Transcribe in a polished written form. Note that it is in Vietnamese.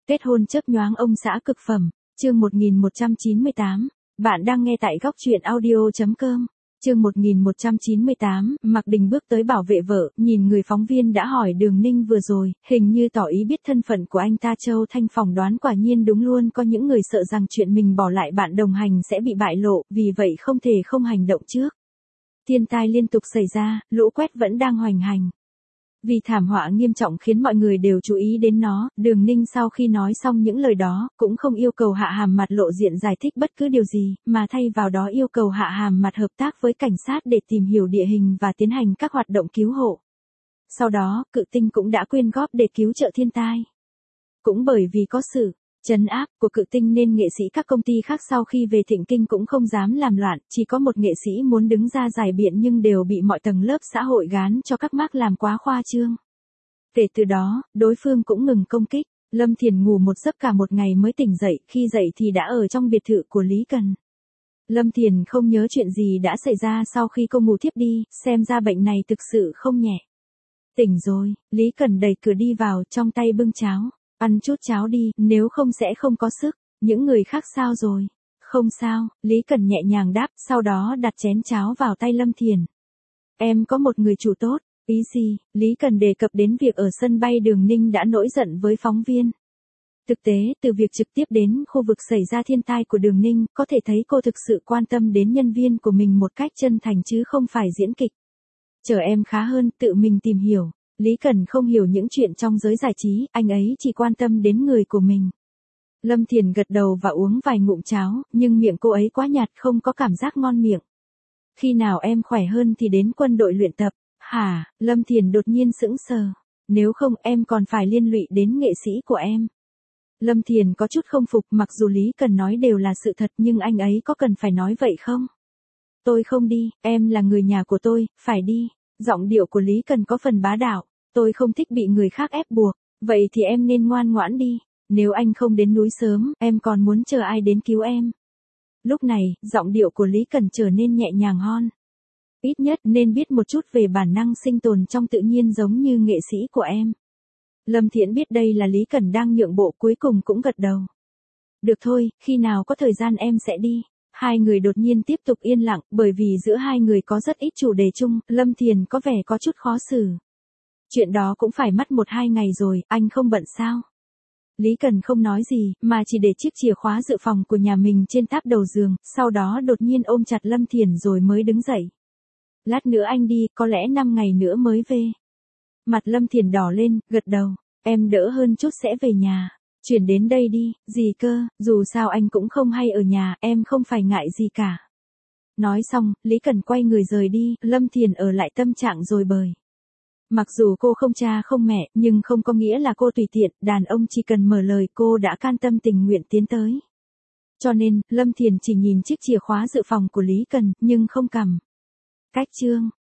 Kết hôn chớp nhoáng ông xã cực phẩm, chương 1198. Bạn đang nghe tại góc truyện audio.com. Chương 1198, Mạc Đình bước tới bảo vệ vợ, nhìn người phóng viên đã hỏi Đường Ninh vừa rồi, hình như tỏ ý biết thân phận của anh ta. Châu Thanh phỏng đoán quả nhiên đúng luôn, có những người sợ rằng chuyện mình bỏ lại bạn đồng hành sẽ bị bại lộ, vì vậy không thể không hành động trước. Thiên tai liên tục xảy ra, lũ quét vẫn đang hoành hành. Vì thảm họa nghiêm trọng khiến mọi người đều chú ý đến nó, Đường Ninh sau khi nói xong những lời đó, cũng không yêu cầu Hạ Hàm Mặt lộ diện giải thích bất cứ điều gì, mà thay vào đó yêu cầu Hạ Hàm Mặt hợp tác với cảnh sát để tìm hiểu địa hình và tiến hành các hoạt động cứu hộ. Sau đó, Cự Tinh cũng đã quyên góp để cứu trợ thiên tai. Cũng bởi vì có sự trấn áp của Cự Tinh nên nghệ sĩ các công ty khác sau khi về Thịnh Kinh cũng không dám làm loạn, chỉ có một nghệ sĩ muốn đứng ra giải biện nhưng đều bị mọi tầng lớp xã hội gán cho các mác làm quá khoa trương. Kể từ đó, đối phương cũng ngừng công kích. Lâm Thiền ngủ một giấc cả một ngày mới tỉnh dậy, khi dậy thì đã ở trong biệt thự của Lý Cần. Lâm Thiền không nhớ chuyện gì đã xảy ra sau khi cô ngủ thiếp đi, xem ra bệnh này thực sự không nhẹ. Tỉnh rồi, Lý Cần đẩy cửa đi vào, trong tay bưng cháo. Ăn chút cháo đi, nếu không sẽ không có sức. Những người khác sao rồi? Không sao, Lý Cần nhẹ nhàng đáp, sau đó đặt chén cháo vào tay Lâm Thiền. Em có một người chủ tốt. Ý gì? Lý Cần đề cập đến việc ở sân bay Đường Ninh đã nổi giận với phóng viên. Thực tế, từ việc trực tiếp đến khu vực xảy ra thiên tai của Đường Ninh, có thể thấy cô thực sự quan tâm đến nhân viên của mình một cách chân thành chứ không phải diễn kịch. Chờ em khá hơn, tự mình tìm hiểu. Lý Cần không hiểu những chuyện trong giới giải trí, anh ấy chỉ quan tâm đến người của mình. Lâm Thiền gật đầu và uống vài ngụm cháo, nhưng miệng cô ấy quá nhạt, không có cảm giác ngon miệng. Khi nào em khỏe hơn thì đến quân đội luyện tập. Hả? Lâm Thiền đột nhiên sững sờ. Nếu không em còn phải liên lụy đến nghệ sĩ của em. Lâm Thiền có chút không phục, mặc dù Lý Cần nói đều là sự thật nhưng anh ấy có cần phải nói vậy không? Tôi không đi, em là người nhà của tôi, phải đi. Giọng điệu của Lý Cần có phần bá đạo. Tôi không thích bị người khác ép buộc, vậy thì em nên ngoan ngoãn đi. Nếu anh không đến núi sớm, em còn muốn chờ ai đến cứu em? Lúc này, giọng điệu của Lý Cần trở nên nhẹ nhàng hơn. Ít nhất nên biết một chút về bản năng sinh tồn trong tự nhiên giống như nghệ sĩ của em. Lâm Thiện biết đây là Lý Cần đang nhượng bộ, cuối cùng cũng gật đầu. Được thôi, khi nào có thời gian em sẽ đi. Hai người đột nhiên tiếp tục yên lặng, bởi vì giữa hai người có rất ít chủ đề chung, Lâm Thiền có vẻ có chút khó xử. Chuyện đó cũng phải mất 1-2 ngày rồi, anh không bận sao? Lý Cần không nói gì, mà chỉ để chiếc chìa khóa dự phòng của nhà mình trên táp đầu giường, sau đó đột nhiên ôm chặt Lâm Thiền rồi mới đứng dậy. Lát nữa anh đi, có lẽ 5 ngày nữa mới về. Mặt Lâm Thiền đỏ lên, gật đầu. Em đỡ hơn chút sẽ về nhà. Chuyển đến đây đi, gì cơ, dù sao anh cũng không hay ở nhà, em không phải ngại gì cả. Nói xong, Lý Cần quay người rời đi, Lâm Thiền ở lại tâm trạng rồi bời. Mặc dù cô không cha không mẹ, nhưng không có nghĩa là cô tùy tiện, đàn ông chỉ cần mở lời cô đã can tâm tình nguyện tiến tới. Cho nên, Lâm Thiền chỉ nhìn chiếc chìa khóa dự phòng của Lý Cần, nhưng không cầm. Cách chương